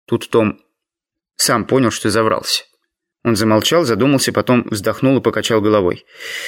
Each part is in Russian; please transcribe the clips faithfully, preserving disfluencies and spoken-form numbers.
Тут Том сам понял, что заврался. Он замолчал, задумался, потом вздохнул и покачал головой.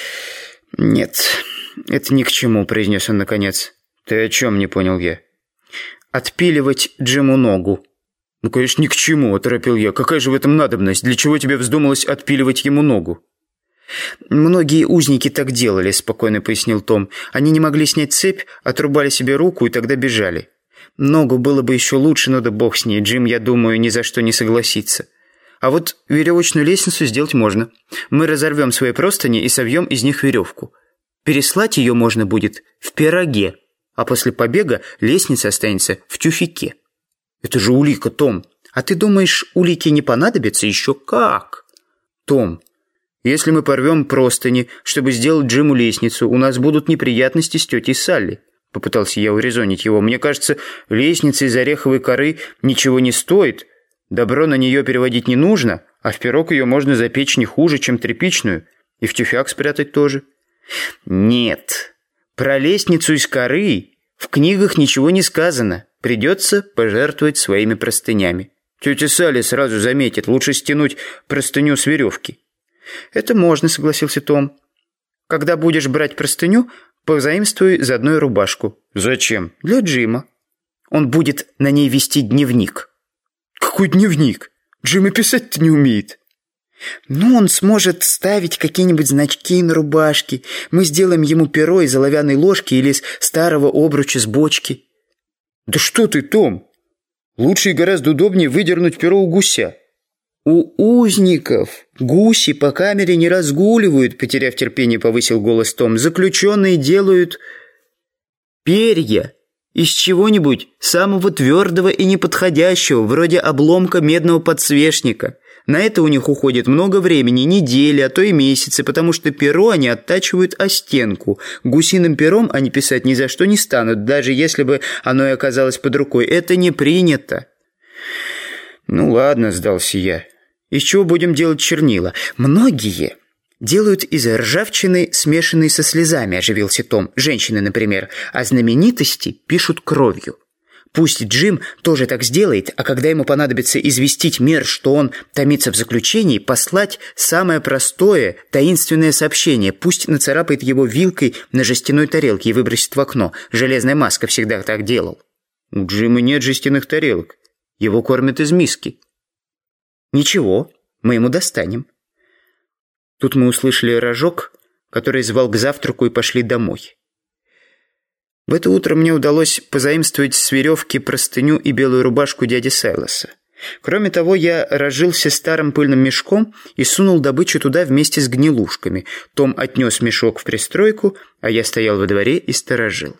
«Нет, это ни к чему», — произнес он наконец. «Ты о чем?» — не понял я. «Отпиливать Джиму ногу». «Ну, конечно, ни к чему», — оторопил я. «Какая же в этом надобность? Для чего тебе вздумалось отпиливать ему ногу?» «Многие узники так делали», — спокойно пояснил Том. «Они не могли снять цепь, отрубали себе руку и тогда бежали. Ногу было бы еще лучше, но да бог с ней. Джим, я думаю, ни за что не согласится. А вот веревочную лестницу сделать можно. Мы разорвем свои простыни и совьем из них веревку. Переслать ее можно будет в пироге, а после побега лестница останется в тюфяке». «Это же улика, Том. А ты думаешь, улики не понадобятся? Еще как!» «Том, если мы порвем простыни, чтобы сделать Джиму лестницу, у нас будут неприятности с тетей Салли». Попытался я урезонить его. «Мне кажется, лестница из ореховой коры ничего не стоит. Добро на нее переводить не нужно, а в пирог ее можно запечь не хуже, чем тряпичную. И в тюфяк спрятать тоже». «Нет, про лестницу из коры в книгах ничего не сказано. Придется пожертвовать своими простынями. Тетя Салли сразу заметит, лучше стянуть простыню с веревки». «Это можно», — согласился Том. «Когда будешь брать простыню, позаимствуй заодно и рубашку». «Зачем?» «Для Джима. Он будет на ней вести дневник». «Какой дневник? Джим и писать-то не умеет». «Ну, он сможет ставить какие-нибудь значки на рубашке. Мы сделаем ему перо из оловянной ложки или из старого обруча с бочки». «Да что ты, Том? Лучше и гораздо удобнее выдернуть перо у гуся». «У узников гуси по камере не разгуливают», — потеряв терпение, повысил голос Том. «Заключенные делают перья из чего-нибудь самого твердого и неподходящего, вроде обломка медного подсвечника. На это у них уходит много времени, недели, а то и месяцы, потому что перо они оттачивают о стенку. Гусиным пером они писать ни за что не станут, даже если бы оно и оказалось под рукой. Это не принято». «Ну ладно», — сдался я. «Из чего будем делать чернила?» «Многие делают из ржавчины, смешанной со слезами», — оживился Том. «Женщины, например. А знаменитости пишут кровью. Пусть Джим тоже так сделает, а когда ему понадобится известить мир, что он томится в заключении, послать самое простое, таинственное сообщение. Пусть нацарапает его вилкой на жестяной тарелке и выбросит в окно. Железная маска всегда так делал». «У Джима нет жестяных тарелок. Его кормят из миски». «Ничего, мы ему достанем». Тут мы услышали рожок, который звал к завтраку, и пошли домой. В это утро мне удалось позаимствовать с веревки простыню и белую рубашку дяди Сайлоса. Кроме того, я разжился старым пыльным мешком и сунул добычу туда вместе с гнилушками. Том отнес мешок в пристройку, а я стоял во дворе и сторожил.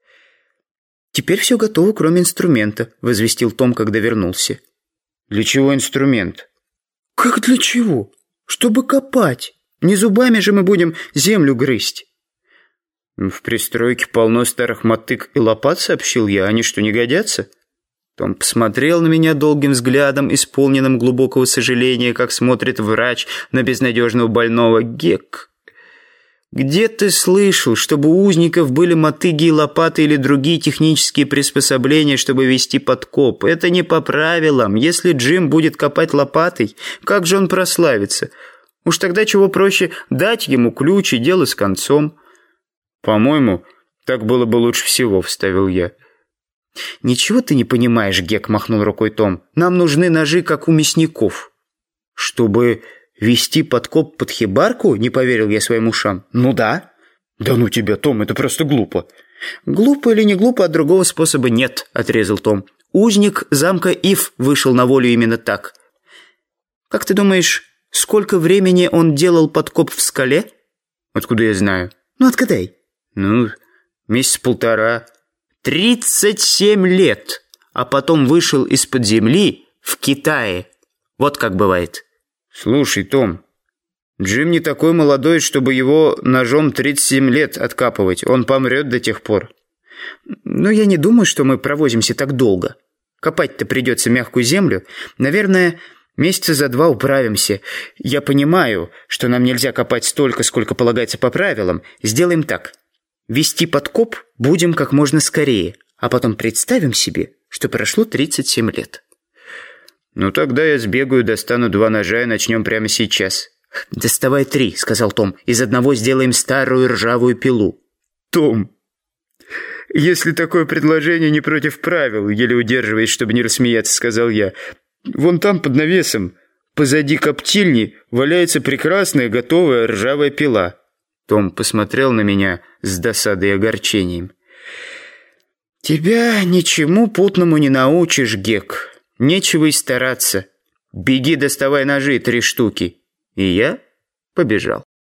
«Теперь все готово, кроме инструмента», — возвестил Том, когда вернулся. «Для чего инструмент?» «Как для чего? Чтобы копать. Не зубами же мы будем землю грызть». «В пристройке полно старых мотык и лопат», — сообщил я. «Они что, не годятся?» Том посмотрел на меня долгим взглядом, исполненным глубокого сожаления, как смотрит врач на безнадежного больного. «Гек, где ты слышал, чтобы у узников были мотыги и лопаты или другие технические приспособления, чтобы вести подкоп? Это не по правилам. Если Джим будет копать лопатой, как же он прославится? Уж тогда чего проще дать ему ключ и дело с концом». «По-моему, так было бы лучше всего», — вставил я. «Ничего ты не понимаешь, Гек», — махнул рукой Том. «Нам нужны ножи, как у мясников». «Чтобы вести подкоп под хибарку?» — не поверил я своим ушам. «Ну да». «Да ну тебя, Том, это просто глупо». «Глупо или не глупо, а другого способа нет», — отрезал Том. «Узник замка Ив вышел на волю именно так. Как ты думаешь, сколько времени он делал подкоп в скале?» «Откуда я знаю?» «Ну, отгадай». «Ну, месяц-полтора». «Тридцать семь лет, а потом вышел из-под земли в Китае. Вот как бывает». «Слушай, Том, Джим не такой молодой, чтобы его ножом тридцать семь лет откапывать. Он помрет до тех пор». «Ну, я не думаю, что мы провозимся так долго. Копать-то придется мягкую землю. Наверное, месяца за два управимся. Я понимаю, что нам нельзя копать столько, сколько полагается по правилам. Сделаем так. Вести подкоп будем как можно скорее, а потом представим себе, что прошло тридцать семь лет». «Ну тогда я сбегаю, достану два ножа и начнем прямо сейчас». «Доставай три», — сказал Том. «Из одного сделаем старую ржавую пилу». «Том, если такое предложение не против правил», — еле удерживаясь, чтобы не рассмеяться, сказал я. «Вон там, под навесом, позади коптильни, валяется прекрасная готовая ржавая пила». Том посмотрел на меня с досадой и огорчением. «Тебя ничему путному не научишь, Гек. Нечего и стараться. Беги, доставай ножи, три штуки». И я побежал.